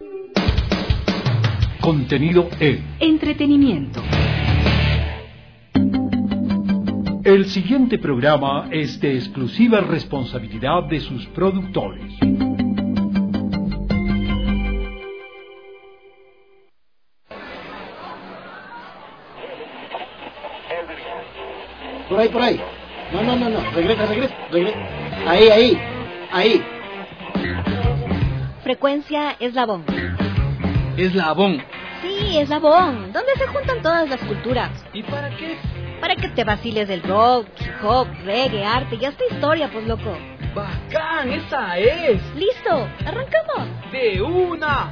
Contenido E. Entretenimiento. El siguiente programa es de exclusiva responsabilidad de sus productores. Por ahí. No. Regresa. Ahí. Frecuencia Eslabón. Eslabón. Sí, Eslabón. ¿Dónde se juntan todas las culturas? ¿Y para qué? Para que te vaciles del rock, hip hop, reggae, arte y hasta historia, pues loco. ¡Bacán! ¡Esa es! ¡Listo! ¡Arrancamos! ¡De una!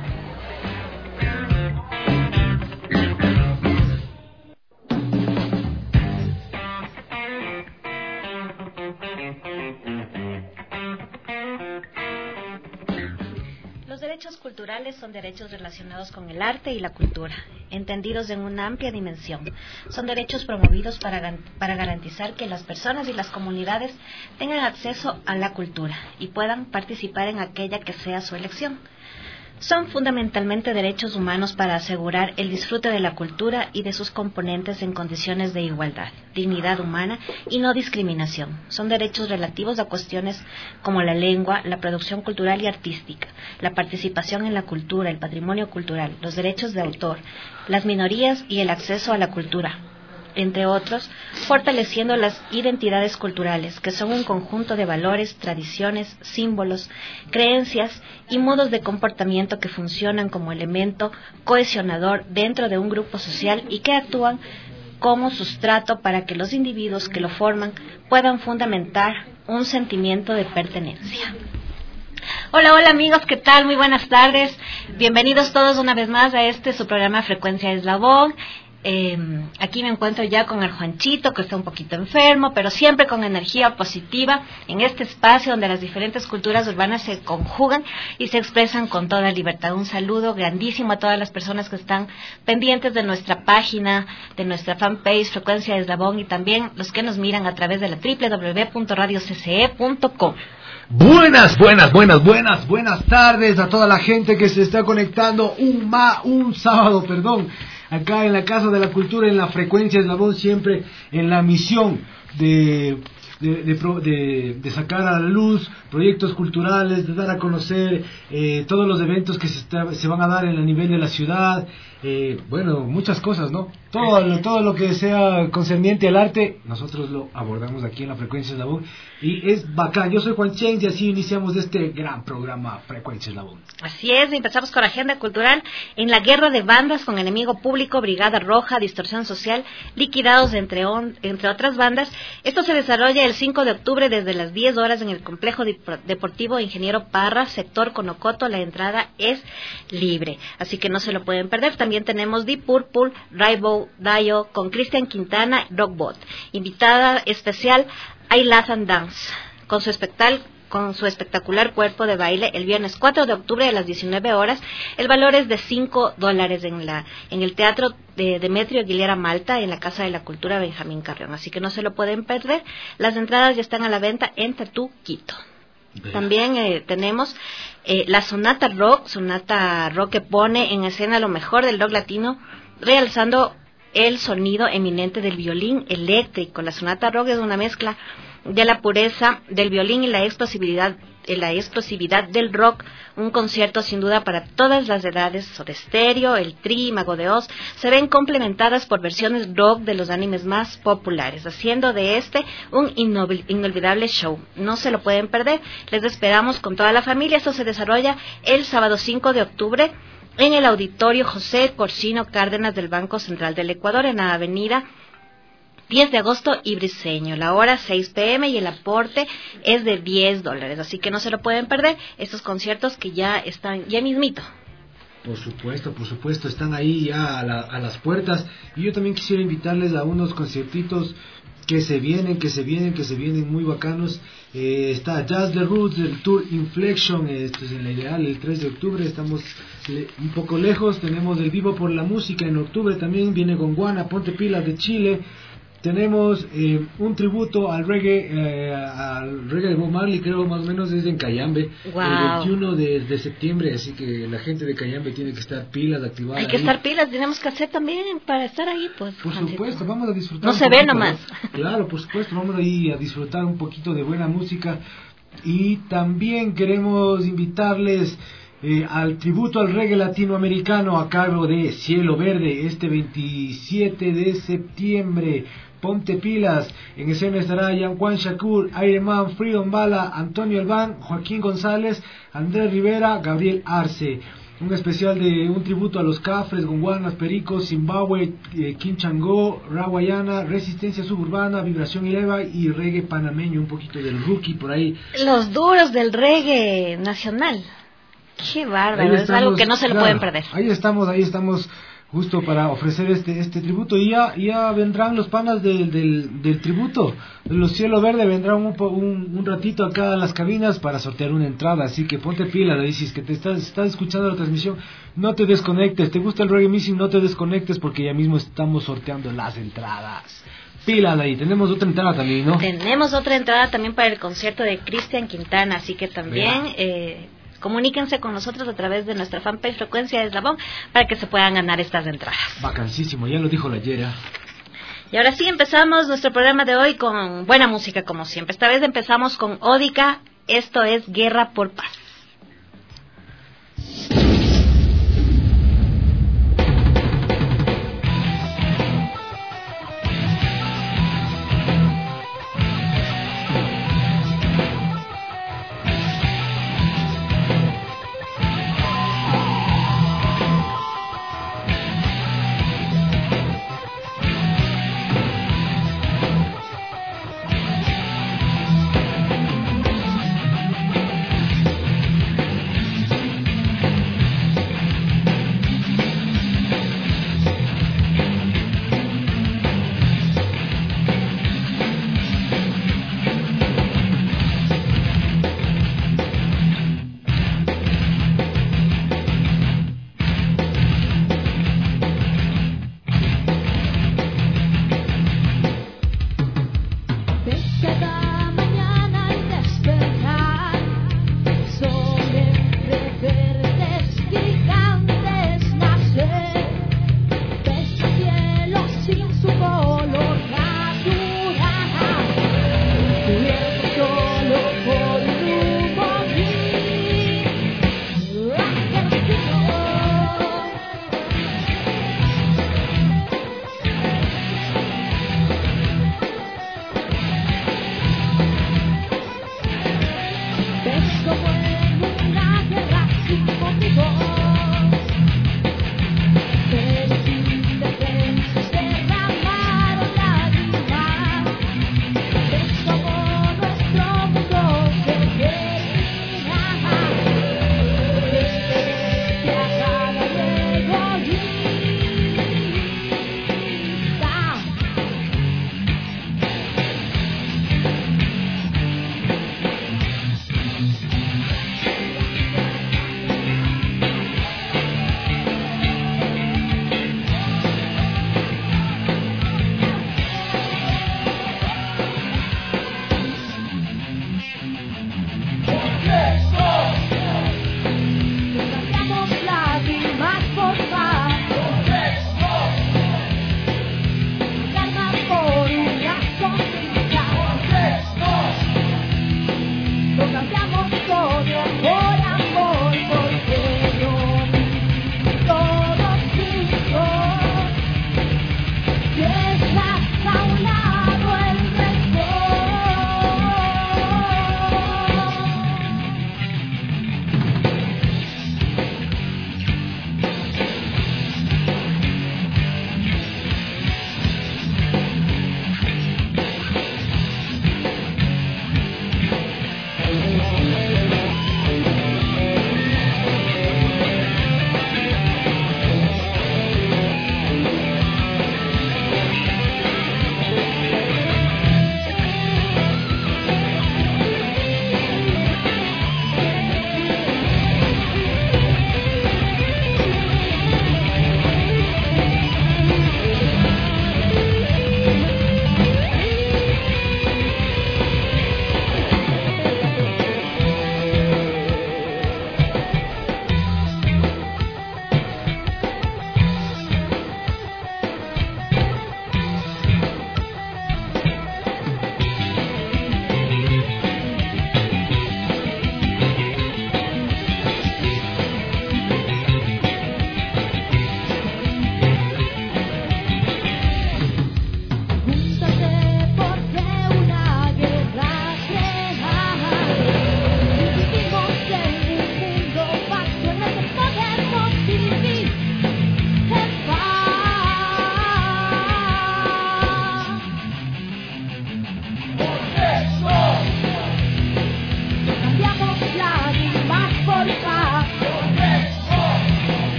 Los derechos culturales son derechos relacionados con el arte y la cultura, entendidos en una amplia dimensión. Son derechos promovidos para garantizar que las personas y las comunidades tengan acceso a la cultura y puedan participar en aquella que sea su elección. Son fundamentalmente derechos humanos para asegurar el disfrute de la cultura y de sus componentes en condiciones de igualdad, dignidad humana y no discriminación. Son derechos relativos a cuestiones como la lengua, la producción cultural y artística, la participación en la cultura, el patrimonio cultural, los derechos de autor, las minorías y el acceso a la cultura, entre otros, fortaleciendo las identidades culturales, que son un conjunto de valores, tradiciones, símbolos, creencias y modos de comportamiento que funcionan como elemento cohesionador dentro de un grupo social y que actúan como sustrato para que los individuos que lo forman puedan fundamentar un sentimiento de pertenencia. Hola amigos, ¿qué tal? Muy buenas tardes. Bienvenidos todos una vez más a su programa Frecuencia Eslabón. Aquí me encuentro ya con el Juanchito, que está un poquito enfermo, pero siempre con energía positiva en este espacio donde las diferentes culturas urbanas se conjugan y se expresan con toda libertad. Un saludo grandísimo a todas las personas que están pendientes de nuestra página, de nuestra fanpage Frecuencia Eslabón, y también los que nos miran a través de la www.radiocce.com. Buenas tardes a toda la gente que se está conectando un sábado, acá en la Casa de la Cultura, en la Frecuencia Eslabón, siempre en la misión de sacar a la luz proyectos culturales, de dar a conocer todos los eventos que se van a dar en el nivel de la ciudad, muchas cosas, ¿no? Todo lo que sea concerniente al arte, nosotros lo abordamos aquí en la Frecuencia Eslabón y es bacán. Yo soy Juan Cheng y así iniciamos este gran programa Frecuencia Eslabón. Así es, empezamos con la agenda cultural en la guerra de bandas con Enemigo Público, Brigada Roja, Distorsión Social, Liquidados, entre otras bandas. Esto se desarrolla el 5 de octubre desde las 10 horas en el Complejo Deportivo Ingeniero Parra, sector Conocoto. La entrada es libre, así que no se lo pueden perder. También tenemos Deep Purple, Rainbow Dio con Cristian Quintana, Rockbot. Invitada especial, I Laugh and Dance, con su espectacular cuerpo de baile el viernes 4 de octubre a las 19 horas. El valor es de $5 en el Teatro de Demetrio Aguilera Malta, en la Casa de la Cultura Benjamín Carrión. Así que no se lo pueden perder. Las entradas ya están a la venta en Tatú Quito. También tenemos la Sonata Rock que pone en escena lo mejor del rock latino, realzando el sonido eminente del violín eléctrico. La Sonata Rock es una mezcla de la pureza del violín y la explosividad del rock, un concierto sin duda para todas las edades. Soda Stereo, El Tri, Mago de Oz se ven complementadas por versiones rock de los animes más populares, haciendo de un inolvidable show. No se lo pueden perder, les esperamos con toda la familia. Esto se desarrolla el sábado 5 de octubre en el Auditorio José Porcino Cárdenas del Banco Central del Ecuador, en la avenida 10 de agosto y Briceño. La hora 6 p.m. y el aporte es de $10, así que no se lo pueden perder estos conciertos que ya están ya mismito. Por supuesto, están ahí ya a las puertas, y yo también quisiera invitarles a unos conciertitos que se vienen muy bacanos. Está Jazz The Roots del Tour Inflection, esto es en la Ideal el 3 de octubre, estamos un poco lejos. Tenemos el Vivo por la Música en octubre, también viene Gonguana, Ponte Pilas de Chile. tenemos un tributo al reggae de Bob Marley, creo más o menos es en Cayambe, Wow. el 21 de septiembre, así que la gente de Cayambe tiene que estar pilas, activada. Hay que ahí. estar pilas, tenemos que hacer también para estar ahí, pues. Por Juancito. supuesto, vamos a disfrutar. No un se ve poquito, nomás. ¿no? Claro, por supuesto, vamos ahí a disfrutar un poquito de buena música. Y también queremos invitarles al tributo al reggae latinoamericano a cargo de Cielo Verde este 27 de septiembre. Ponte pilas, en escena estará Juan Shakur, Aireman, Freedom Bala, Antonio Albán, Joaquín González, Andrés Rivera, Gabriel Arce. Un especial de un tributo a los Cafres, Gonguanas, Pericos, Zimbabue, Quinchango, Rawayana, Resistencia Suburbana, Vibración Ileva y reggae panameño, un poquito del Rookie por ahí. Los duros del reggae nacional. Qué bárbaro, Ahí es algo estamos, que no se lo claro, pueden perder. Ahí estamos justo para ofrecer este tributo y ya vendrán los panas del tributo, de los Cielo Verde, vendrán un ratito acá a las cabinas para sortear una entrada, así que ponte pila, si es que te estás escuchando la transmisión, no te desconectes, te gusta el Reggae Missing, no te desconectes porque ya mismo estamos sorteando las entradas. Pila de ahí, tenemos otra entrada también, ¿no? Tenemos otra entrada también para el concierto de Cristian Quintana, así que también comuníquense con nosotros a través de nuestra fanpage Frecuencia de Eslabón para que se puedan ganar estas entradas. Vacancísimo, ya lo dijo la Yera. Y ahora sí empezamos nuestro programa de hoy con buena música como siempre. Esta vez empezamos con Ódica, esto es Guerra por Paz.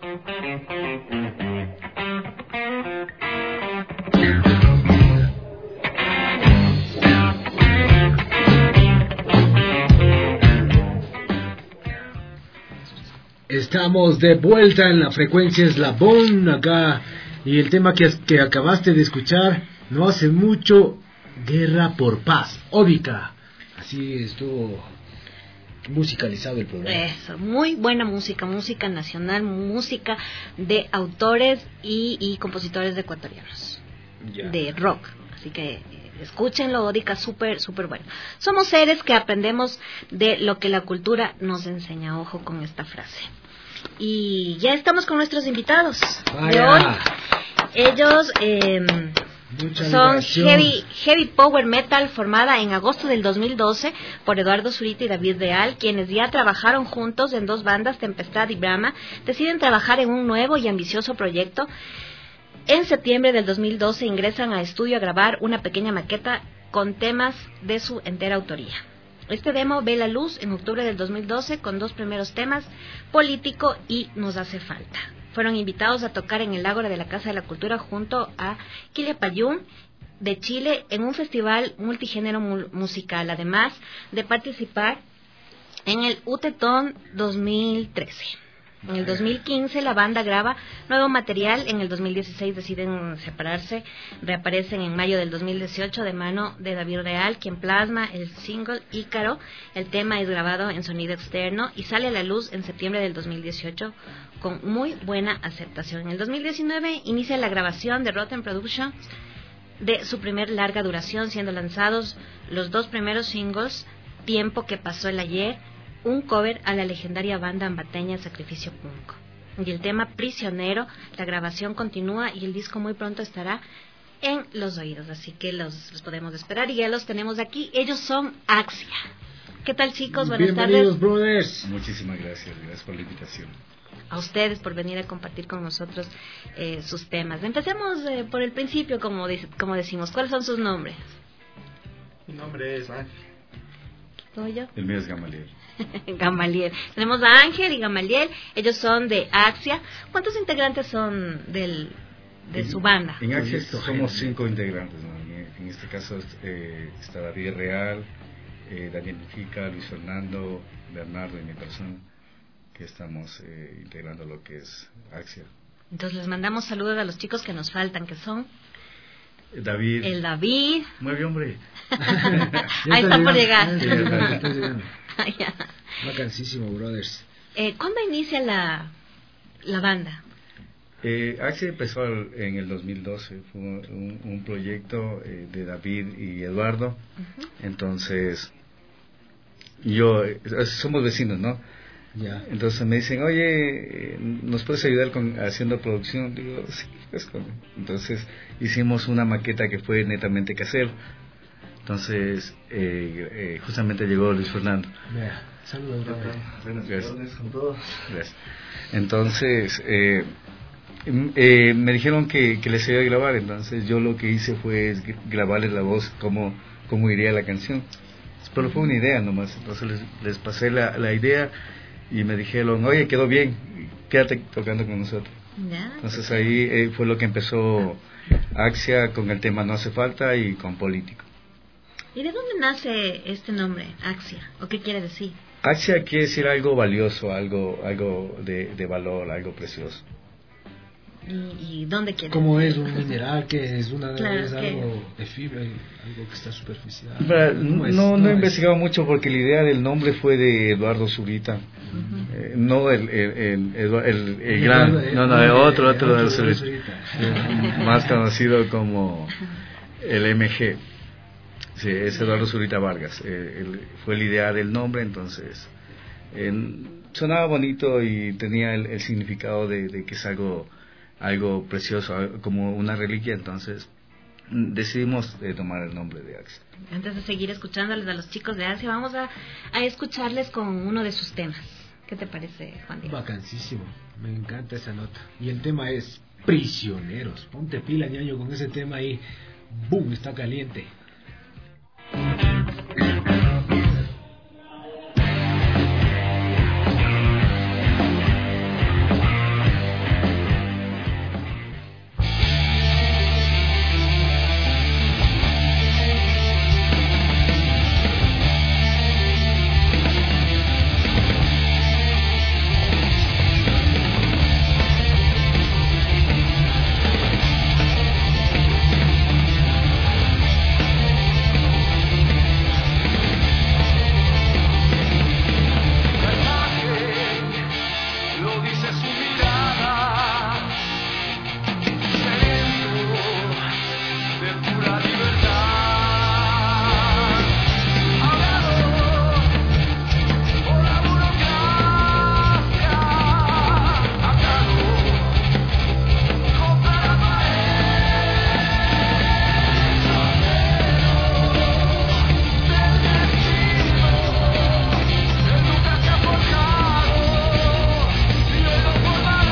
Estamos de vuelta en la frecuencia Eslabón acá, y el tema que acabaste de escuchar no hace mucho, Guerra por Paz, Ódica. Así estuvo musicalizado el programa. Eso, muy buena música, música nacional, música de autores y compositores ecuatorianos, de rock. Así que escúchenlo, Ódica, súper bueno. Somos seres que aprendemos de lo que la cultura nos enseña. Ojo con esta frase. Y ya estamos con nuestros invitados de hoy. Ellos son heavy Power Metal, formada en agosto del 2012 por Eduardo Zurita y David Real, quienes ya trabajaron juntos en dos bandas, Tempestad y Brahma. Deciden trabajar en un nuevo y ambicioso proyecto. En septiembre del 2012 ingresan a estudio a grabar una pequeña maqueta con temas de su entera autoría. Este demo ve la luz en octubre del 2012 con dos primeros temas, Político y Nos hace falta. Fueron invitados a tocar en el Ágora de la Casa de la Cultura junto a Quilapayún de Chile en un festival multigénero musical, además de participar en el Utetón 2013. En el 2015 la banda graba nuevo material, en el 2016 deciden separarse, reaparecen en mayo del 2018 de mano de David Real, quien plasma el single Ícaro. El tema es grabado en sonido externo y sale a la luz en septiembre del 2018 con muy buena aceptación. En el 2019 inicia la grabación de Rotten Productions de su primer larga duración, siendo lanzados los dos primeros singles, Tiempo que pasó el ayer, un cover a la legendaria banda ambateña Sacrificio Punk, y el tema Prisionero. La grabación continúa y el disco muy pronto estará en los oídos, así que los podemos esperar y ya los tenemos aquí. Ellos son Axia. ¿Qué tal, chicos? Buenas Bienvenidos, tardes. Brothers. Muchísimas gracias por la invitación. A ustedes por venir a compartir con nosotros sus temas. Empecemos por el principio, como decimos. ¿Cuáles son sus nombres? Mi nombre es Ángel. ¿Cómo yo? El mío es Gamaliel. Gamaliel. Tenemos a Ángel y Gamaliel. Ellos son de Axia. ¿Cuántos integrantes son de su banda? En Axia somos 5 integrantes, ¿no? En este caso está David Real, Daniel Mujica, Luis Fernando, Bernardo y mi persona, que estamos integrando lo que es Axia. Entonces les mandamos saludos a los chicos que nos faltan, que son David. el David. Mueve, hombre. Ahí está por llegar. Ya. Bacanísimo, brothers. ¿Cuándo inicia la banda? Axia empezó en el 2012. Fue un proyecto de David y Eduardo. Uh-huh. Entonces, somos vecinos, ¿no? Ya. Entonces me dicen, oye, ¿nos puedes ayudar haciendo producción? Digo, sí, pues. Entonces hicimos una maqueta que fue netamente casero. Entonces justamente llegó Luis Fernando. Saludos. Buenas tardes con todos. Gracias. Entonces me dijeron que les iba a grabar. Entonces yo lo que hice fue grabarles la voz, cómo iría la canción. Pero fue una idea nomás. Entonces les pasé la idea. Y me dijeron, oye, quedó bien, quédate tocando con nosotros. ¿Ya? Entonces ahí fue lo que empezó Axia con el tema No hace falta y con Político. ¿Y de dónde nace este nombre, Axia? ¿O qué quiere decir? Axia quiere decir algo valioso, algo de valor, algo precioso. ¿Y dónde quiere Como decir? es un mineral, que es algo de fibra, algo que está superficial. No he investigado mucho porque la idea del nombre fue de Eduardo Zurita. Uh-huh. No el gran, otro Eduardo Zurita. Más conocido como el MG. Sí, es Eduardo Zurita Vargas. Fue la idea del nombre, entonces sonaba bonito y tenía el significado de que es algo precioso, como una reliquia. Entonces decidimos tomar el nombre de Axia. Antes de seguir escuchándoles a los chicos de Axia, vamos a escucharles con uno de sus temas. ¿Qué te parece, Juan Diego? Bacanísimo, me encanta esa nota. Y el tema es Prisioneros. Ponte pila, ñaño, con ese tema ahí. ¡Boom! Está caliente. Por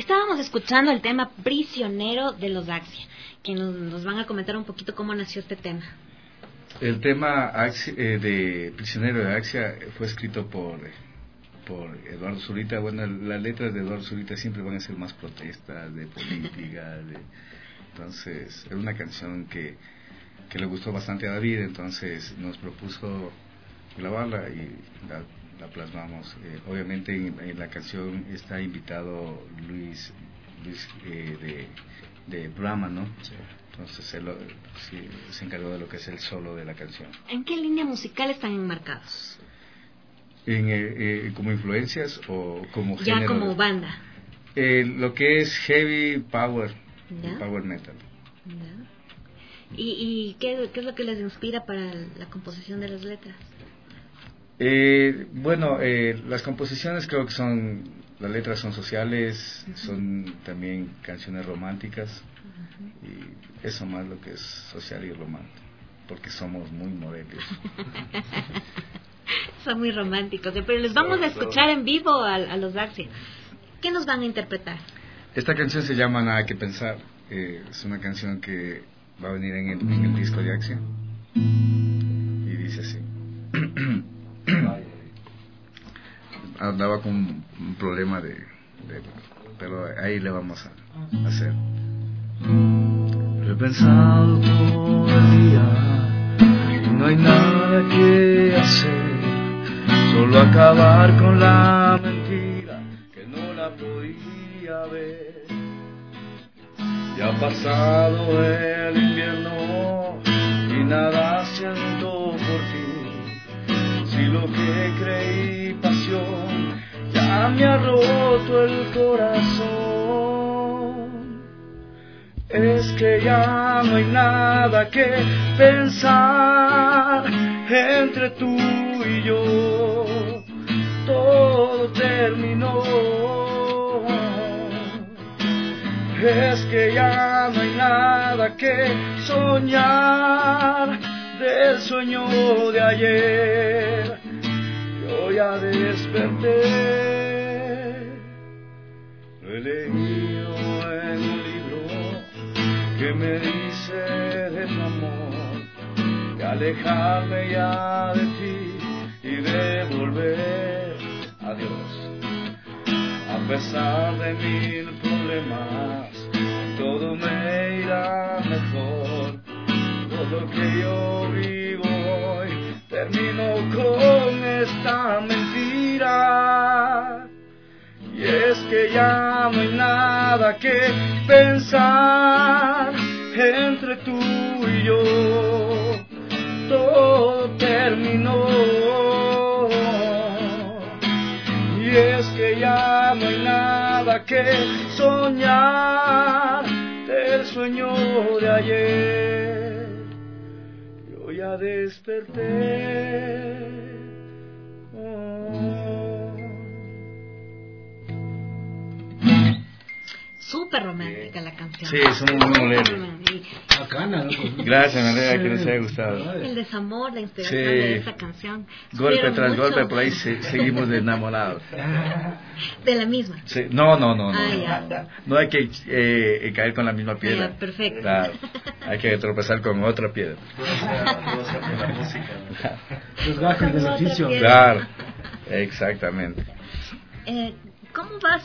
Estábamos escuchando el tema Prisionero de los Axia, que nos van a comentar un poquito cómo nació este tema. El tema de Prisionero de Axia fue escrito por Eduardo Zurita. Bueno, las letras de Eduardo Zurita siempre van a ser más protestas, de política, entonces es una canción que le gustó bastante a David, entonces nos propuso grabarla y la plasmamos. Obviamente en la canción está invitado Luis de Brahma, ¿no? Sí. Entonces él se encargó de lo que es el solo de la canción. ¿En qué línea musical están enmarcados? ¿Como influencias o como ya género? Como banda. Lo que es heavy power, ¿ya? Power metal. ¿Ya? ¿Y qué es lo que les inspira para la composición de las letras? Bueno, las composiciones creo que las letras son sociales, son también canciones románticas, y eso más lo que es social y romántico, porque somos muy modelios. Son muy románticos, pero les vamos a escuchar en vivo a los Axia. ¿Qué nos van a interpretar? Esta canción se llama Nada que Pensar. Es una canción que va a venir en el disco de Axia y dice así. Andaba con un problema pero ahí le vamos a hacer. Lo he pensado todo el día y no hay nada que hacer, solo acabar con la mentira que no la podía ver. Ya ha pasado el invierno y nada siento por ti. Si lo que creí pasión ya me ha roto el corazón, es que ya no hay nada que pensar entre tú y yo. Todo terminó. Es que ya no hay nada que soñar del sueño de ayer. Yo ya desperté. Lo he leído en un libro que me dice de tu amor, de alejarme ya de ti y de volver a Dios. A pesar de 1000 problemas, todo me irá mejor. Todo lo que yo vivo hoy termino con esta mentira. Y es que ya no hay nada que pensar entre tú y yo. Todo terminó. Y es que ya no hay nada que soñar del sueño de ayer. Yo ya desperté. Súper romántica la canción. Sí, somos muy moleros. Bacana, ¿no? Gracias, me alegra que les haya gustado. El desamor, la inspiración de esta canción. Golpe Espero tras mucho. golpe, por ahí seguimos de enamorados. De la misma. Sí. No. Ya. No hay que caer con la misma piedra. Ya, perfecto. Claro. Hay que tropezar con otra piedra. Los gajes del oficio. Claro, exactamente. ¿Cómo va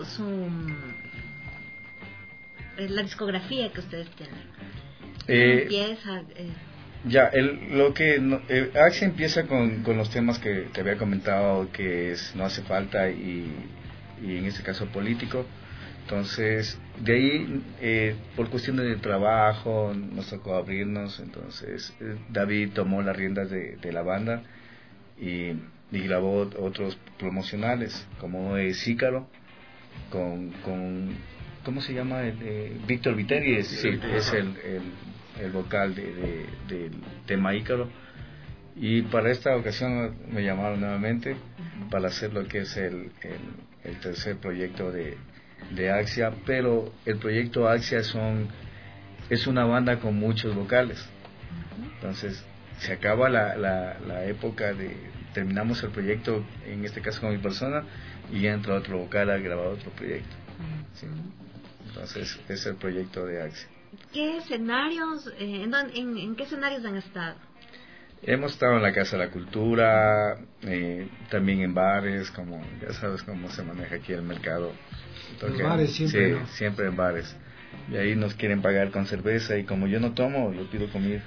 la discografía que ustedes tienen? Empieza. Ya, Axia empieza con los temas que te había comentado, que es No Hace Falta y en este caso Político. Entonces, de ahí, por cuestiones de trabajo, nos tocó abrirnos. Entonces, David tomó las riendas de la banda y grabó otros promocionales, como Zícaro, con ¿cómo se llama? Víctor Viteri, es el vocal del tema Ícaro. Y para esta ocasión me llamaron nuevamente para hacer lo que es el tercer proyecto de Axia, pero el proyecto Axia es una banda con muchos vocales. Entonces se acaba la época terminamos el proyecto, en este caso con mi persona, y entra otro vocal a grabar otro proyecto. Sí. Entonces, es el proyecto de AXIA. ¿Qué escenarios, en qué escenarios han estado? Hemos estado en la Casa de la Cultura, también en bares, como ya sabes cómo se maneja aquí el mercado. Los bares siempre, sí, ¿no? siempre en bares. Y ahí nos quieren pagar con cerveza y como yo no tomo, yo pido comida.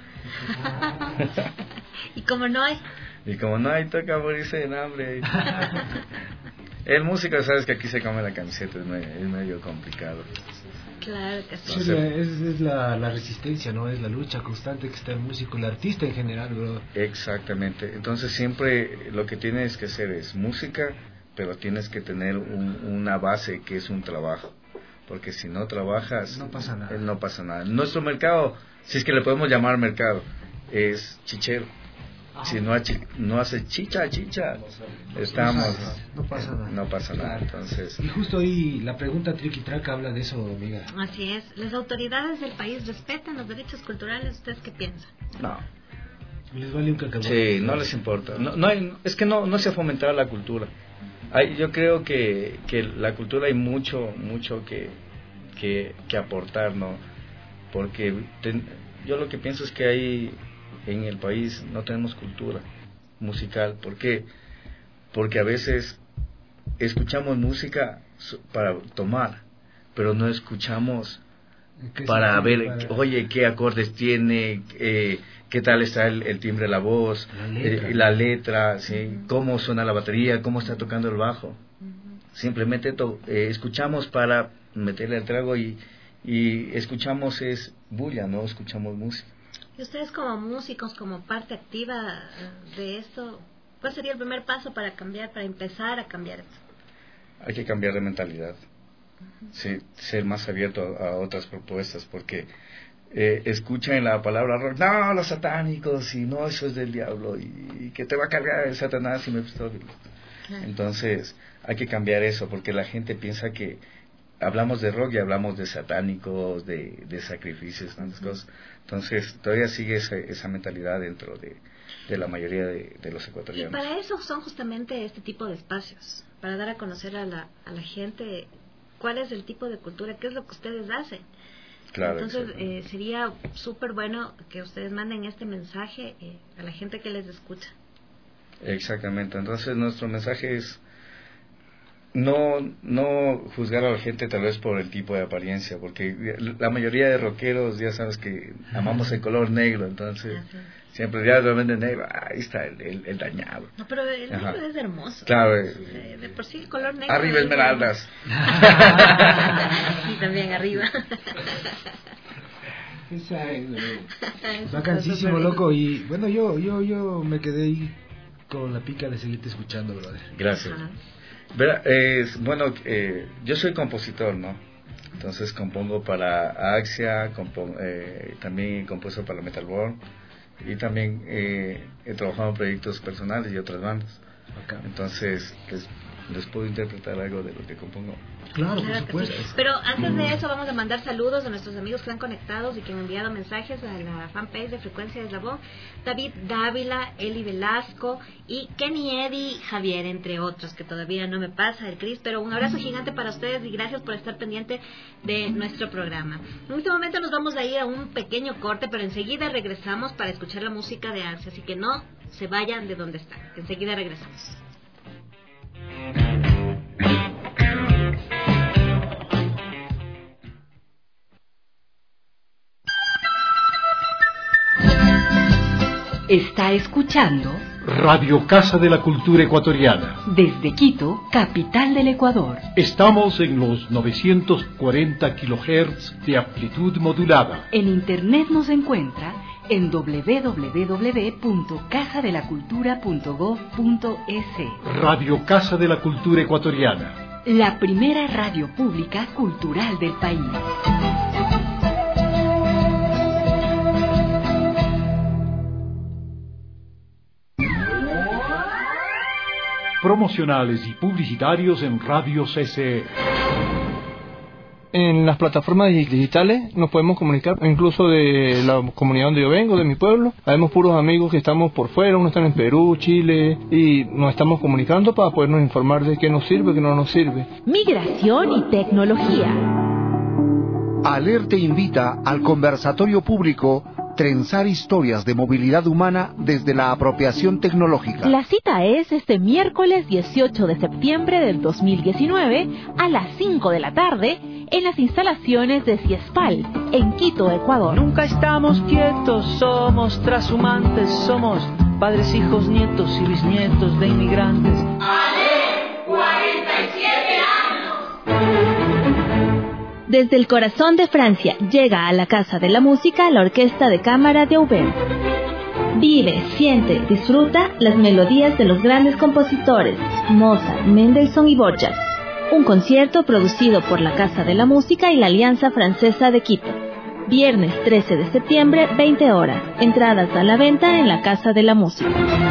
¿Y como no hay? Y como no hay, toca morirse de hambre. El músico, sabes que aquí se come la camiseta, es medio complicado. Claro que sí. Es la resistencia, ¿no? Es la lucha constante que está el músico, el artista en general, bro. Exactamente. Entonces siempre lo que tienes que hacer es música, pero tienes que tener una base que es un trabajo. Porque si no trabajas, no pasa nada. No pasa nada. Nuestro mercado, si es que le podemos llamar mercado, es chichero. Si no hace chicha, estamos... No pasa nada. No pasa nada, entonces... Y justo ahí la pregunta Triqui Track habla de eso, amiga. Así es. ¿Las autoridades del país respetan los derechos culturales? ¿Ustedes qué piensan? No. Les vale un cacahuete. Sí, no les importa. Es que no se ha fomentado la cultura. Yo creo que la cultura hay mucho que aportar, ¿no? Porque yo lo que pienso es que hay... En el país no tenemos cultura musical. ¿Por qué? Porque a veces escuchamos música para tomar, pero no escuchamos para ver, oye, qué acordes tiene, qué tal está el timbre de la voz, la letra, ¿sí? Cómo suena la batería, cómo está tocando el bajo. Simplemente escuchamos para meterle el trago y escuchamos es bulla, no escuchamos música. Y ustedes como músicos, como parte activa de esto, ¿cuál sería el primer paso para empezar a cambiar esto? Hay que cambiar de mentalidad, sí, ser más abierto a otras propuestas, porque escuchan la palabra rock, no, los satánicos, y no, eso es del diablo, y que te va a cargar el Satanás y me gustó. Entonces, hay que cambiar eso, porque la gente piensa que hablamos de rock y hablamos de satánicos, de sacrificios, tantas cosas. Entonces, todavía sigue esa mentalidad dentro de la mayoría de los ecuatorianos. Y para eso son justamente este tipo de espacios, para dar a conocer a la gente cuál es el tipo de cultura, qué es lo que ustedes hacen. Claro. Entonces, sería súper bueno que ustedes manden este mensaje a la gente que les escucha. Exactamente. Entonces, nuestro mensaje es no juzgar a la gente tal vez por el tipo de apariencia, porque la mayoría de rockeros ya sabes que amamos el color negro, entonces siempre ya lo venden negro, ahí está el dañado. No, pero el negro es hermoso. Claro. De por sí el color negro. Arriba esmeraldas. Y también arriba. Vacancísimo, loco. Y bueno, yo me quedé ahí con la pica de seguirte escuchando, brother. Gracias. Yo soy compositor, ¿no? Entonces compongo para Axia, también he compuesto para Metalborn y también he trabajado en proyectos personales y otras bandas. Okay. Entonces les puedo interpretar algo de lo que compongo. Claro, por supuesto. Sí. Pero antes de eso vamos a mandar saludos a nuestros amigos que están conectados y que han enviado mensajes a la fanpage de Frecuencia de Eslabón. David Dávila, Eli Velasco y Kenny Eddy Javier, entre otros, que todavía no me pasa el Cris, pero un abrazo gigante para ustedes y gracias por estar pendiente de nuestro programa. En este momento nos vamos a ir a un pequeño corte, pero enseguida regresamos para escuchar la música de Axia, así que no se vayan de donde están, enseguida regresamos. Está escuchando Radio Casa de la Cultura Ecuatoriana. Desde Quito, capital del Ecuador. Estamos en los 940 kHz de amplitud modulada. En internet nos encuentra en www.casadelacultura.gov.es. Radio Casa de la Cultura Ecuatoriana. La primera radio pública cultural del país. Promocionales y publicitarios en Radio CCE. en las plataformas digitales nos podemos comunicar, incluso de la comunidad donde yo vengo, de mi pueblo. Habemos puros amigos que estamos por fuera, unos están en Perú, Chile, y nos estamos comunicando para podernos informar de qué nos sirve, qué no nos sirve. Migración y tecnología. ALER te invita al conversatorio público Trenzar historias de movilidad humana desde la apropiación tecnológica. La cita es este miércoles 18 de septiembre del 2019 a las 5 de la tarde en las instalaciones de CIESPAL, en Quito, Ecuador. Nunca estamos quietos, somos transhumantes, somos padres, hijos, nietos y bisnietos de inmigrantes. ALER, 47 años. Desde el corazón de Francia llega a la Casa de la Música la Orquesta de Cámara de Aubert. Vive, siente, disfruta las melodías de los grandes compositores Mozart, Mendelssohn y Dvorak. Un concierto producido por la Casa de la Música y la Alianza Francesa de Quito. Viernes 13 de septiembre, 20 horas. Entradas a la venta en la Casa de la Música.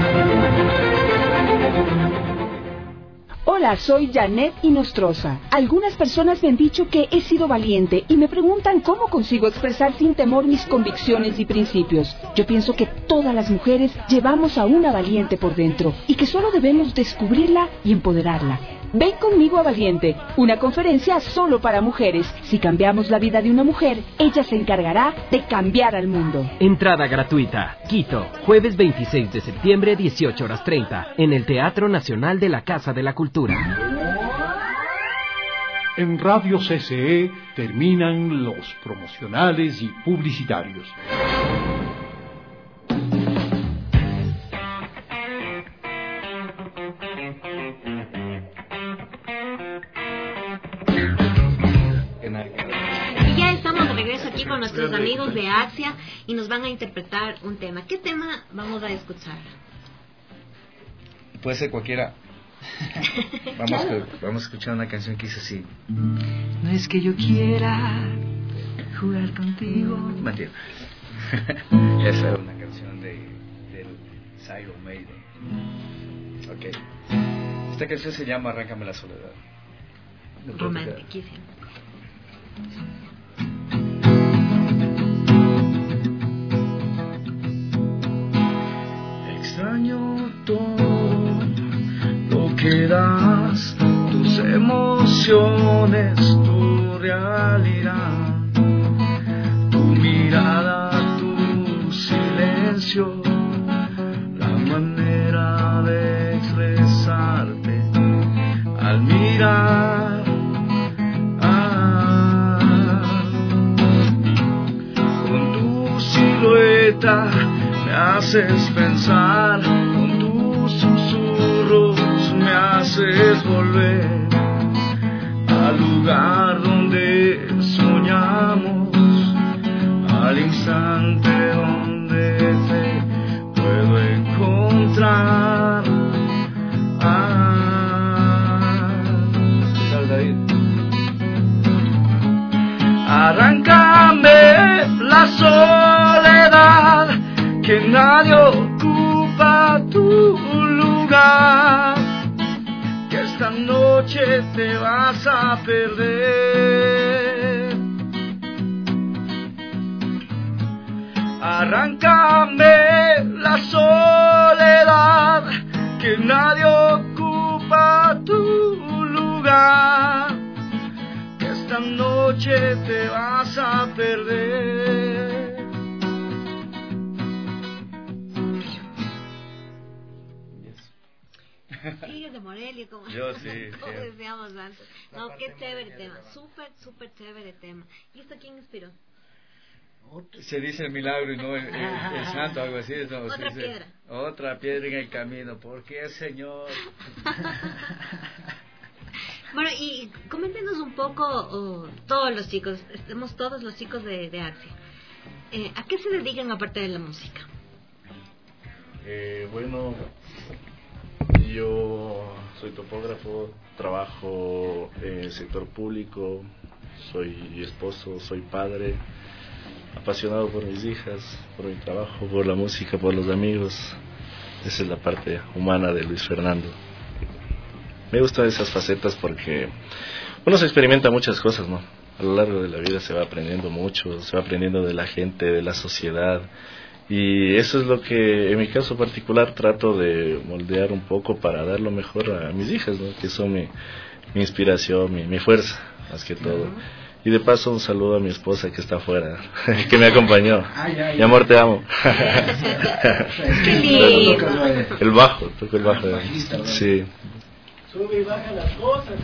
Hola, soy Janet Inostroza. Algunas personas me han dicho que he sido valiente y me preguntan cómo consigo expresar sin temor mis convicciones y principios. Yo pienso que todas las mujeres llevamos a una valiente por dentro y que solo debemos descubrirla y empoderarla. Ven conmigo a Valiente, una conferencia solo para mujeres. Si cambiamos la vida de una mujer, ella se encargará de cambiar al mundo. Entrada gratuita. Quito, jueves 26 de septiembre, 18:30, en el Teatro Nacional de la Casa de la Cultura. En Radio CCE terminan los promocionales y publicitarios. Y ya estamos de regreso aquí con nuestros amigos de Axia y nos van a interpretar un tema. ¿Qué tema vamos a escuchar? Puede ser cualquiera. Vamos a escuchar una canción que dice así. No es que yo quiera jugar contigo. Mentira. Esa es una canción del Iron Maiden. Ok. Esta canción se llama Arráncame la soledad. Romantiquísimo. Extraño todo lo que das, tus emociones, tu realidad, tu mirada, tu silencio, la manera de expresarte al mirar. Con tu silueta me haces pensar, con tus susurros me haces volver al lugar donde soñamos, al instante donde te puedo encontrar. Arráncame la soledad, que nadie ocupa tu lugar, que esta noche te vas a perder. Arráncame la soledad, que nadie ocupa tu lugar, que esta noche te vas a perder. Sí, de Morelia, como yo sí, decíamos antes. No, qué chévere tema, súper chévere tema. ¿Y esto quién inspiró? Se dice el milagro y no el santo, algo así. No, otra piedra. Otra piedra en el camino. ¿Por qué, Señor? Bueno, y coméntenos un poco, todos los chicos, estamos todos los chicos de Axia. ¿A qué se dedican aparte de la música? Bueno, yo soy topógrafo, trabajo en el sector público, soy esposo, soy padre, apasionado por mis hijas, por mi trabajo, por la música, por los amigos. Esa es la parte humana de Luis Fernando. Me gustan esas facetas porque uno se experimenta muchas cosas, ¿no? a lo largo de la vida se va aprendiendo mucho, se va aprendiendo de la gente, de la sociedad, y eso es lo que en mi caso particular trato de moldear un poco para dar lo mejor a mis hijas, ¿no? Que son mi inspiración, mi fuerza, más que todo. Y de paso un saludo a mi esposa que está afuera, que me acompañó. Mi amor, te amo. Qué lindo. El bajo, toco el bajo. Sí. Sube y baja las cosas.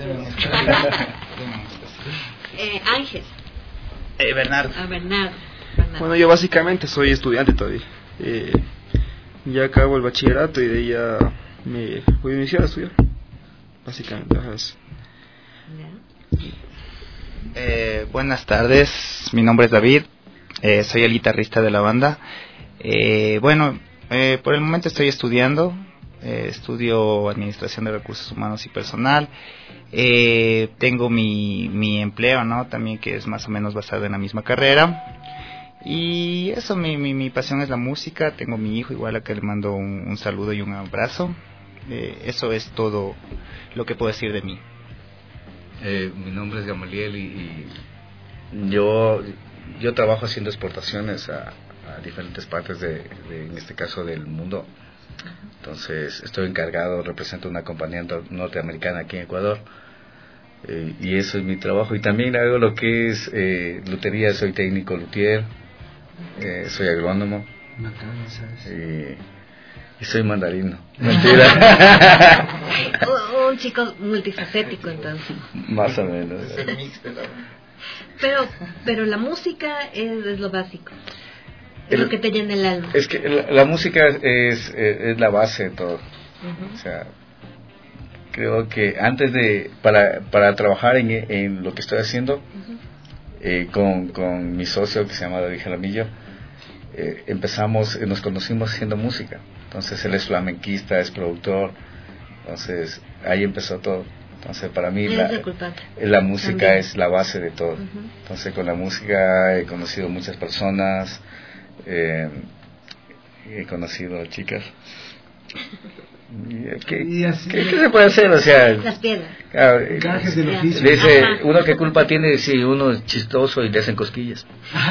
Ángel. Bernardo. Bernardo. Bueno, yo básicamente soy estudiante todavía. Ya acabo el bachillerato y de ahí ya me voy a iniciar a estudiar. Básicamente, eso. Buenas tardes, mi nombre es David, soy el guitarrista de la banda. Por el momento estoy estudiando, estudio Administración de Recursos Humanos y Personal. Tengo mi empleo, ¿no? También, que es más o menos basado en la misma carrera. Y eso, mi pasión es la música. Tengo mi hijo, igual, a que le mando un saludo y un abrazo. Eso es todo lo que puedo decir de mí. Mi nombre es Gamaliel y yo trabajo haciendo exportaciones a diferentes partes en este caso del mundo. Entonces estoy encargado, represento una compañía norteamericana aquí en Ecuador, y eso es mi trabajo. Y también hago lo que es lutería, soy técnico luthier, soy agrónomo y soy mandarino. Mentira. Un chico multifacético, entonces. Más o menos. Pero la música es lo básico. Es lo que te llena el alma. Es que la música es la base de todo. O sea, creo que antes para trabajar en lo que estoy haciendo, con mi socio que se llama David Jaramillo, nos conocimos haciendo música. Entonces él es flamenquista, es productor. Entonces ahí empezó todo. Entonces para mí la música también es la base de todo. Entonces con la música he conocido muchas personas, he conocido chicas. ¿Qué se puede hacer? O sea, las piedras. Gajes del oficio. Dice, uno qué culpa tiene si uno es chistoso y le hacen cosquillas.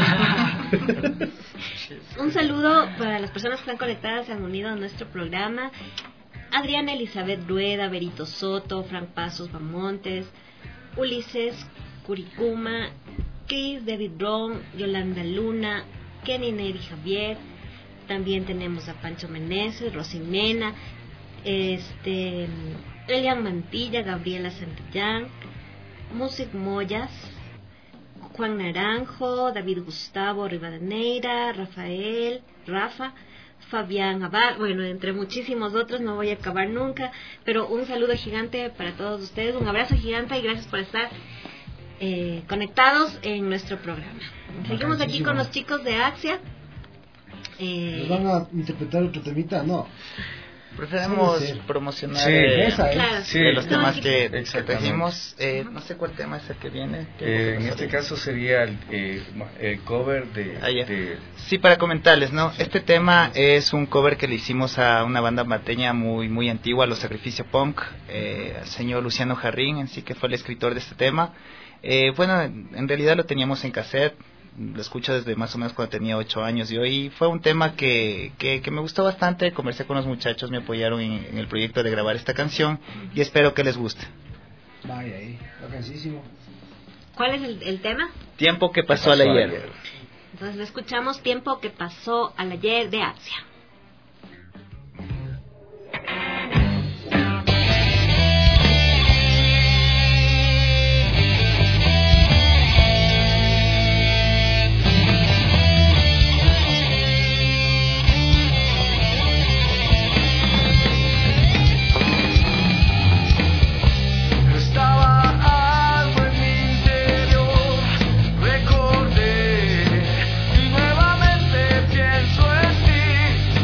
Un saludo para las personas que están conectadas, se han unido a nuestro programa. Adriana Elizabeth Rueda, Berito Soto, Frank Pasos Bamontes, Ulises Curicuma, Chris David Ron, Yolanda Luna, Kenny Neri Javier. También tenemos a Pancho Meneses, Rosimena, Elian Mantilla, Gabriela Santillán, Music Moyas, Juan Naranjo, David Gustavo Rivadeneira, Rafa, Fabián Abad, bueno, entre muchísimos otros, no voy a acabar nunca, pero un saludo gigante para todos ustedes, un abrazo gigante y gracias por estar conectados en nuestro programa. Seguimos aquí con los chicos de Axia. ¿Nos van a interpretar otro temita? No. Preferimos promocionar los temas que trajimos. No sé cuál tema es el que viene. En este caso sería el cover de... Sí, para comentarles, ¿no? Este tema es un cover que le hicimos a una banda mateña muy muy antigua, Los Sacrificio Punk, al señor Luciano Jarrín, en sí, que fue el escritor de este tema. En realidad lo teníamos en cassette. Lo escucho desde más o menos cuando tenía 8 años y hoy fue un tema que me gustó bastante. Conversé con los muchachos, me apoyaron en el proyecto de grabar esta canción y espero que les guste. Vaya ahí, bacanísimo. ¿Cuál es el tema? Tiempo que pasó al ayer. Entonces escuchamos Tiempo que pasó al ayer de Axia. Recordé y nuevamente pienso en ti.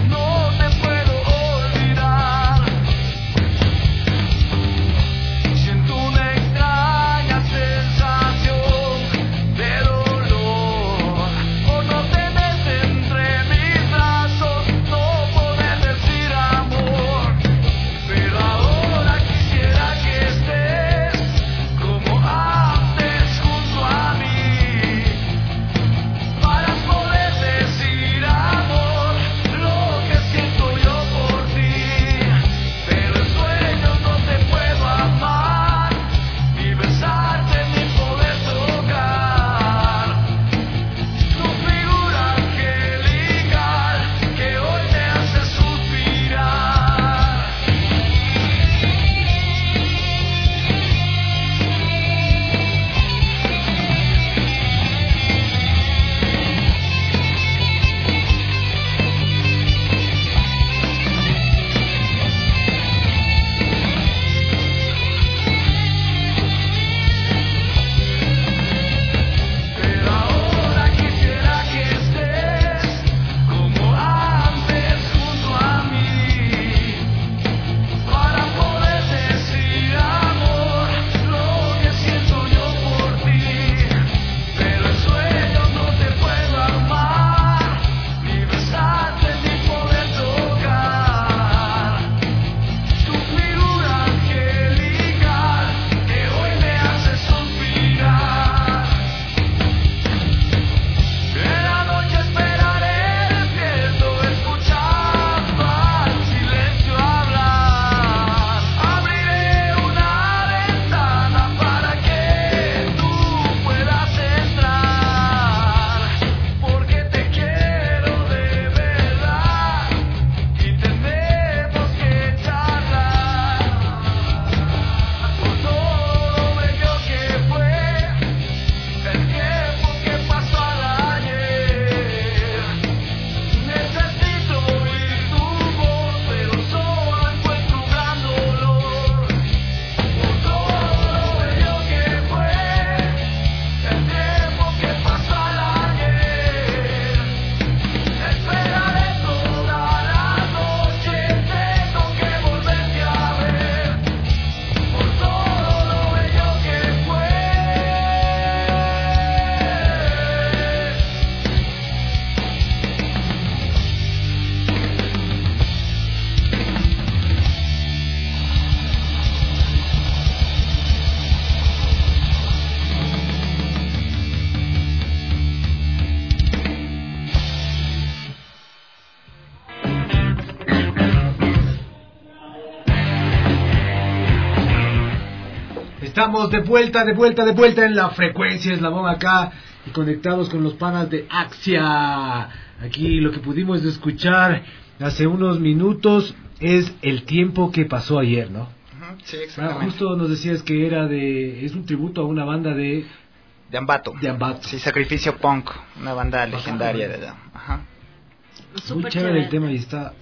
Estamos de vuelta en la frecuencia Eslabón acá y conectados con los panas de Axia. Aquí lo que pudimos escuchar hace unos minutos es el tiempo que pasó ayer, ¿no? Sí, exactamente. Justo nos decías que es un tributo a una banda de Ambato. Sí, Sacrificio Punk, una banda legendaria de allá. Ajá. Muy chévere el tema y está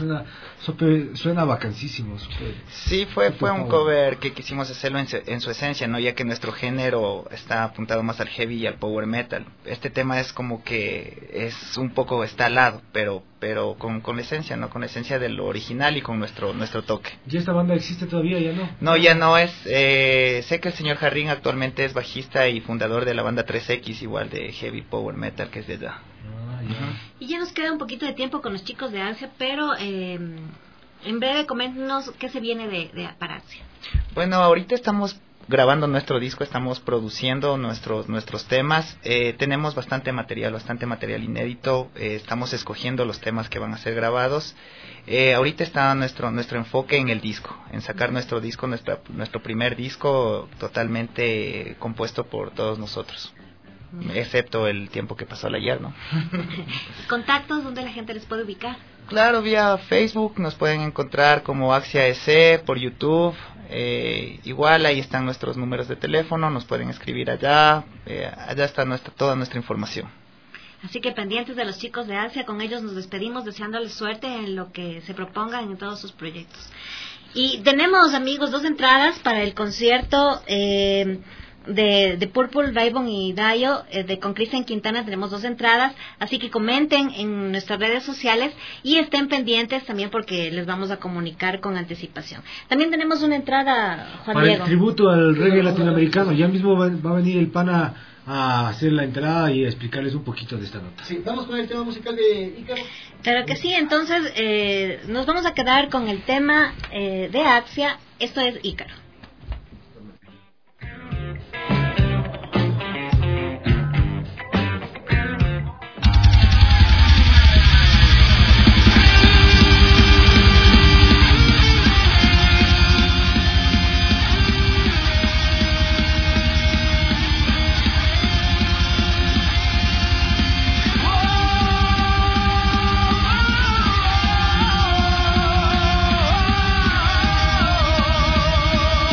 suena vacancísimo. Sí, fue un cover que quisimos hacerlo en su esencia, no, ya que nuestro género está apuntado más al heavy y al power metal. Este tema es como que es un poco está al lado, pero con la esencia, no, con la esencia de lo original y con nuestro toque. ¿Y esta banda existe todavía? ¿Ya no? No, ya no es. Sé que el señor Jarrín actualmente es bajista y fundador de la banda 3X, igual de heavy power metal, que es de allá. Y ya nos queda un poquito de tiempo con los chicos de Axia, pero en breve coméntenos qué se viene para Axia. Bueno, ahorita estamos grabando nuestro disco, estamos produciendo nuestros temas, tenemos bastante material inédito, estamos escogiendo los temas que van a ser grabados. Ahorita está nuestro enfoque en el disco, en sacar nuestro disco, nuestro primer disco totalmente compuesto por todos nosotros. Excepto el tiempo que pasó ayer, ¿no? ¿Contactos donde la gente les puede ubicar? Claro, vía Facebook nos pueden encontrar como Axia EC, por YouTube. Igual ahí están nuestros números de teléfono, nos pueden escribir allá. Allá está toda nuestra información. Así que pendientes de los chicos de Axia, con ellos nos despedimos deseándoles suerte en lo que se propongan en todos sus proyectos. Y tenemos, amigos, 2 entradas para el concierto de Purple, Raven y Dayo, con Cristian Quintana. Tenemos 2 entradas, así que comenten en nuestras redes sociales y estén pendientes también porque les vamos a comunicar con anticipación. También tenemos una entrada, Juan para Diego, el tributo al reggae latinoamericano. Ya mismo va a venir el pana a hacer la entrada y a explicarles un poquito de esta nota. Sí, vamos con el tema musical de Ícaro. Claro que sí, entonces nos vamos a quedar con el tema de Axia. Esto es Ícaro. Oh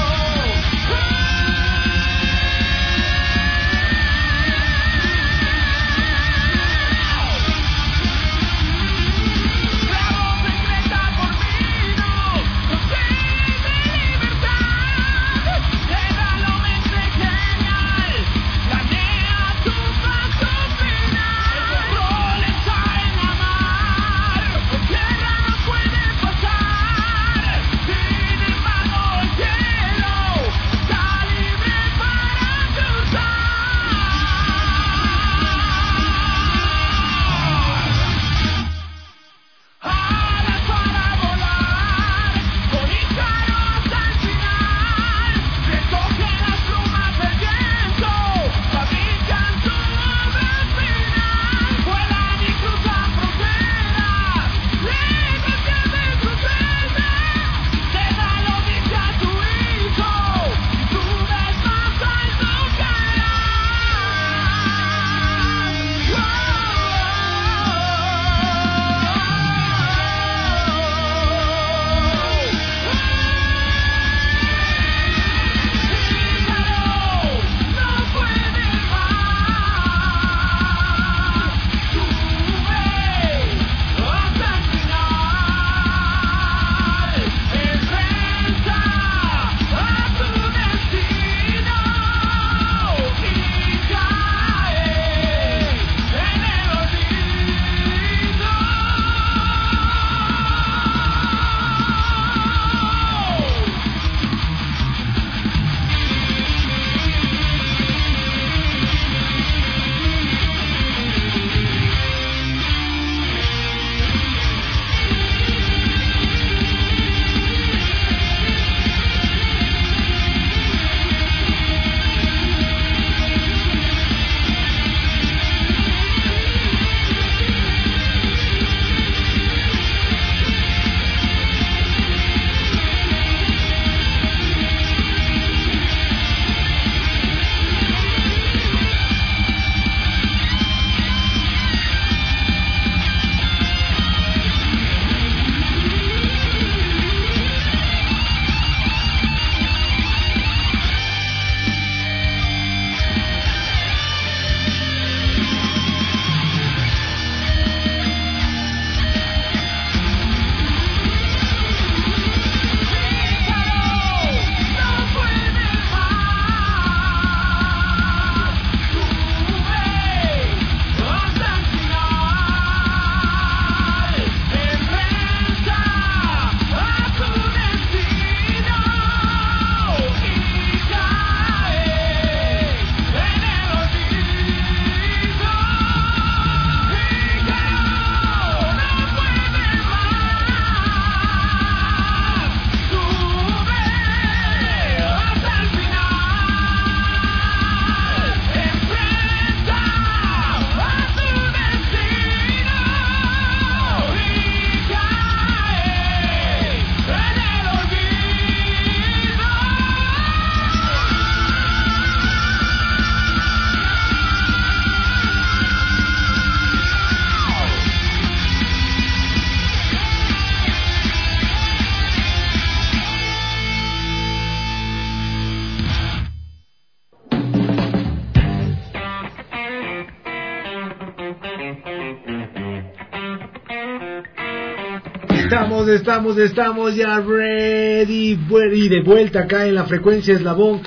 Estamos ya ready y de vuelta acá en la frecuencia Eslabón,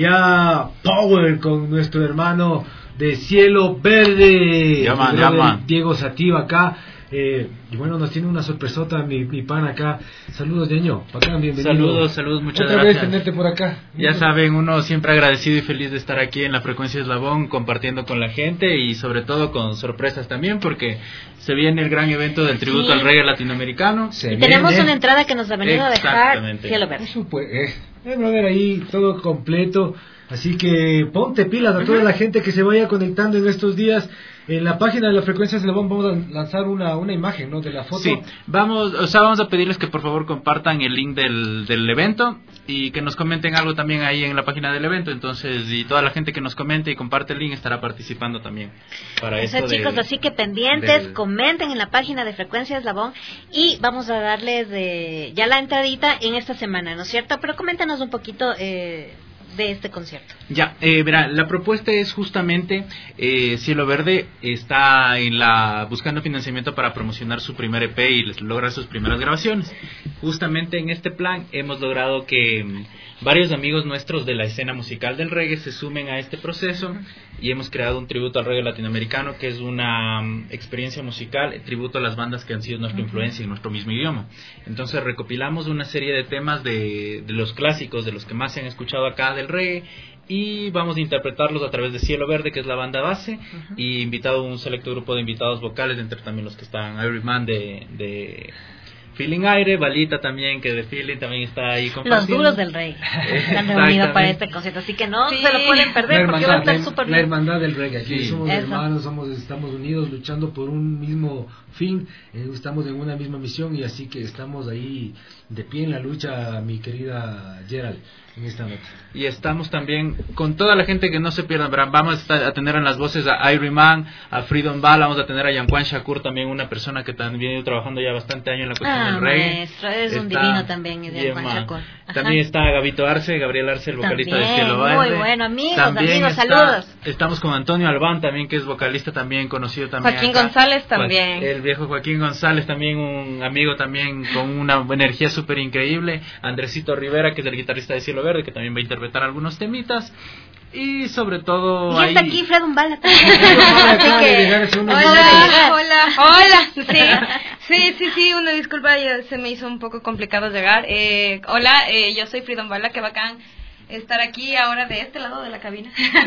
ya power con nuestro hermano de Cielo Verde, Diego Sativa acá. Y bueno, nos tiene una sorpresota mi pan acá. Saludos, Ñaño, bacán, bienvenido. Saludos, muchas Otra gracias. Vez tenerte por acá. Ya saben, uno siempre agradecido y feliz de estar aquí en la frecuencia Eslabón, compartiendo con la gente y sobre todo con sorpresas también, porque se viene el gran evento del tributo al reggae latinoamericano. Y tenemos una entrada que nos ha venido a dejar Cielo Verde. Brother, ahí todo completo. Así que ponte pilas a toda la gente que se vaya conectando en estos días. En la página de la frecuencia Eslabón vamos a lanzar una imagen, ¿no? De la foto. Sí, vamos a pedirles que por favor compartan el link del evento y que nos comenten algo también ahí en la página del evento. Entonces, y toda la gente que nos comente y comparte el link estará participando también para esto. Chicos, así que pendientes, comenten en la página de frecuencia Eslabón y vamos a darles ya la entradita en esta semana, ¿no es cierto? Pero coméntanos un poquito de este concierto. Ya, verá, la propuesta es justamente Cielo Verde está buscando financiamiento para promocionar su primer EP y lograr sus primeras grabaciones. Justamente en este plan hemos logrado que varios amigos nuestros de la escena musical del reggae se sumen a este proceso y hemos creado un tributo al reggae latinoamericano, que es una experiencia musical, tributo a las bandas que han sido nuestra influencia en nuestro mismo idioma. Entonces recopilamos una serie de temas de los clásicos, de los que más se han escuchado acá del reggae, y vamos a interpretarlos a través de Cielo Verde, que es la banda base, y invitado un selecto grupo de invitados vocales, entre también los que están Iron Man de Feeling Aire, Balita también, que de Feeling también está ahí compartiendo. Los duros del reggae están reunidos para este concierto, así que no se lo pueden perder porque va a estar súper bien. La hermandad del reggae, aquí somos hermanos, estamos unidos luchando por un mismo fin, estamos en una misma misión y así que estamos ahí de pie en la lucha, mi querida Gerald, en esta nota. Y estamos también con toda la gente que no se pierdan, vamos a tener en las voces a Iron Man, a Freedom Bala, vamos a tener a Yanquan Shakur, también una persona que también viene trabajando ya bastante años en la cuestión del reggae. Maestro, es un divino también, Yanquan Shakur. También está Gabriel Arce, el vocalista de Cielo Verde. Muy bueno, amigos, saludos. Estamos con Antonio Albán también, que es vocalista también, conocido también. Joaquín González también. El viejo Joaquín González, también un amigo también con una energía súper increíble. Andresito Rivera, que es el guitarrista de Cielo Verde, que también va a interpretar algunos temitas. Y sobre todo y está aquí Fred Umbala. Hola. Sí, una disculpa, ya se me hizo un poco complicado llegar. Hola, yo soy Freedom Bala, qué bacán estar aquí ahora de este lado de la cabina.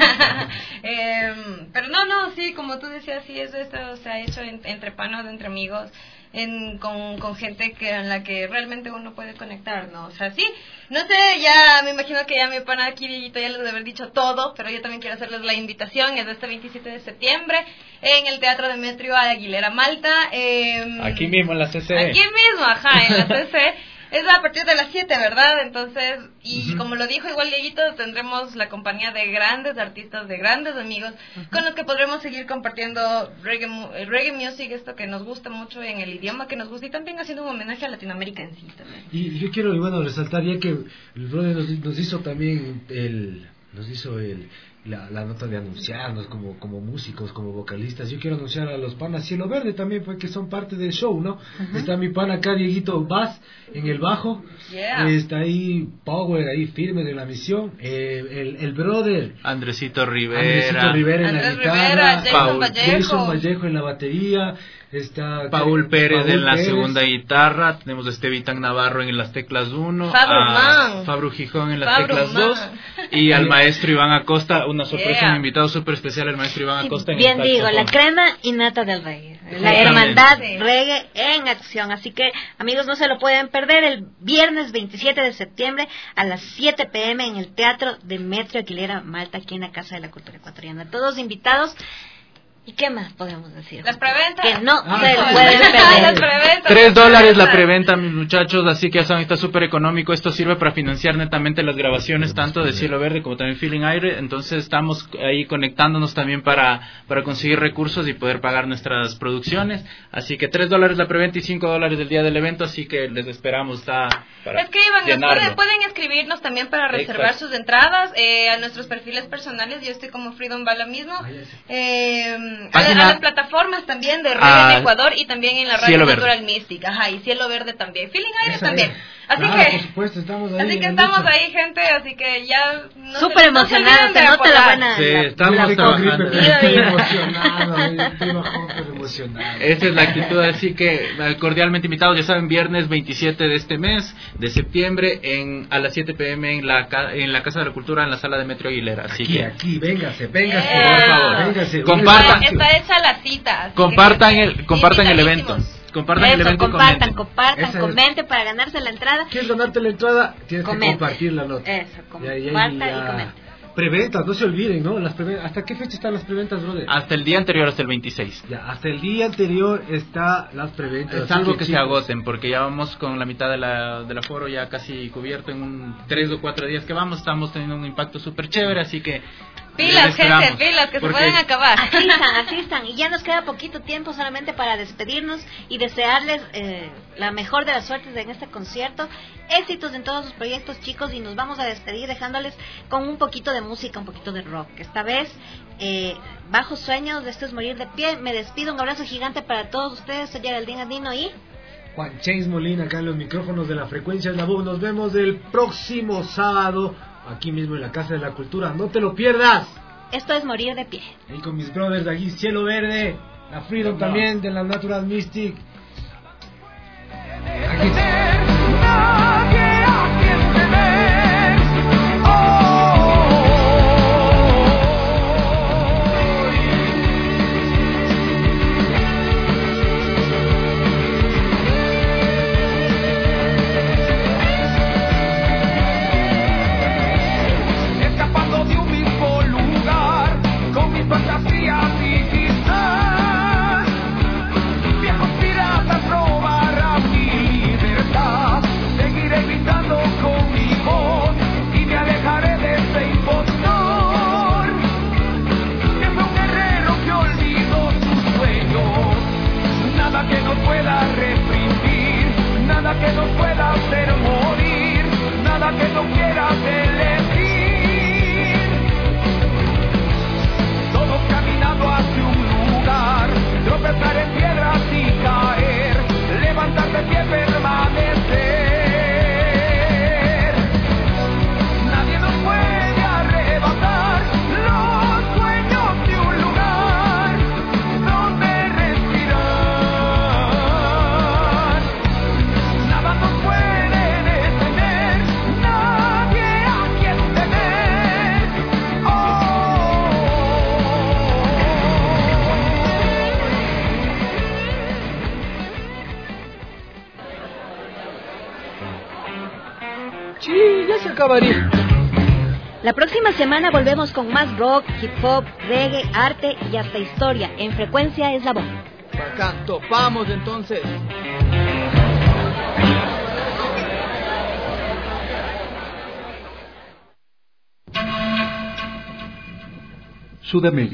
Pero no, sí, como tú decías, sí, esto se ha hecho entre panos, entre amigos, con gente en la que realmente uno puede conectar, ¿no? O sea, sí, no sé, ya me imagino que ya mi pana aquí, Dieguito, ya les debe haber dicho todo, pero yo también quiero hacerles la invitación, es de este 27 de septiembre, en el Teatro Demetrio Aguilera Malta. Aquí mismo en la CC. Aquí mismo, en la CC. Es a partir de las 7, ¿verdad? Entonces, como lo dijo igual Dieguito, tendremos la compañía de grandes artistas, de grandes amigos, con los que podremos seguir compartiendo reggae music, esto que nos gusta mucho en el idioma que nos gusta, y también haciendo un homenaje a Latinoamérica en sí también. Y yo quiero, resaltar, ya que el brother nos hizo también la nota de anunciarnos como músicos, como vocalistas. Yo quiero anunciar a los panas Cielo Verde también, porque son parte del show, ¿no? Está mi pana acá, Dieguito Bass, en el bajo. Está ahí Power, ahí firme de la misión. El brother Andresito Rivera en la guitarra, Jason Vallejo en la batería. Está Paul Pérez en la segunda guitarra, tenemos a Estevitán Navarro en las teclas 1, Fabro Gijón en las teclas 2 y al maestro Iván Acosta, una sorpresa, un invitado súper especial, el maestro Iván Acosta en bien digo, la crema innata del reggae, la hermandad reggae en acción, así que amigos, no se lo pueden perder el viernes 27 de septiembre a las 7 p.m. en el Teatro Demetrio Aguilera Malta, aquí en la Casa de la Cultura Ecuatoriana, todos invitados. ¿Y qué más podemos decir? Las preventas. Que no se lo pueden perder. $3 la preventa, mis muchachos, así que ya saben, está súper económico. Esto sirve para financiar netamente las grabaciones, tanto de Cielo Verde como también Feeling Aire. Entonces estamos ahí conectándonos también para conseguir recursos y poder pagar nuestras producciones. Así que $3 la preventa y $5 el día del evento, así que les esperamos. Pueden escribirnos también para reservar sus entradas a nuestros perfiles personales. Yo estoy como Freedom Bala mismo. a las plataformas también de Red en Ecuador y también en la Radio Natural Mística. Ajá, y Cielo Verde también. Feeling Aire también. Así que, por supuesto, estamos ahí. Así que estamos ahí, gente, así que ya... Súper emocionados, se nota la buena... Sí, estamos trabajando. Esa es la actitud, así que cordialmente invitados, ya saben, viernes 27 de este mes, de septiembre, a las 7 p.m. en la Casa de la Cultura, en la sala de Metro Aguilera. Así aquí, véngase, por favor. Véngase. Compartan. Está hecha la cita. Compartan el evento. Compartan el evento compartan, comenten para ganarse la entrada. ¿Quieres ganarte la entrada? Tienes que compartir la nota. Eso, compartan y comenten. Preventas, no se olviden, ¿no? ¿Hasta qué fecha están las preventas, brother? Hasta el día anterior, hasta el 26. Ya, hasta el día anterior está las preventas. Salvo que se agoten, porque ya vamos con la mitad del aforo ya casi cubierto en 3 o 4 días que vamos. Estamos teniendo un impacto súper chévere, así que... Pilas, gente, pilas, que se pueden acabar. Asistan. Y ya nos queda poquito tiempo solamente para despedirnos y desearles la mejor de las suertes en este concierto. Éxitos en todos sus proyectos, chicos, y nos vamos a despedir dejándoles con un poquito de música, un poquito de rock. Esta vez, Bajos Sueños, de Esto es Morir de Pie. Me despido, un abrazo gigante para todos ustedes. Soy Geraldine Andino y... Juan James Molina, acá en los micrófonos de la Frecuencia de la Voz. Nos vemos el próximo sábado, aquí mismo en la Casa de la Cultura. ¡No te lo pierdas! Esto es Morir de Pie. Y con mis brothers de aquí, Cielo Verde, la Freedom también, de la Natural Mystic. Aquí está. Que no pueda hacer morir, nada que no quiera elegir. Todos caminando hacia un lugar, tropezar en piedras y caer, levantar de pie, permanecer. Nadie nos puede arrebatar los sueños de un lugar donde respirar. Ya se acabaría. La próxima semana volvemos con más rock, hip hop, reggae, arte y hasta historia. En Frecuencia es la Voz. Bacán, topamos entonces. Sudamérica.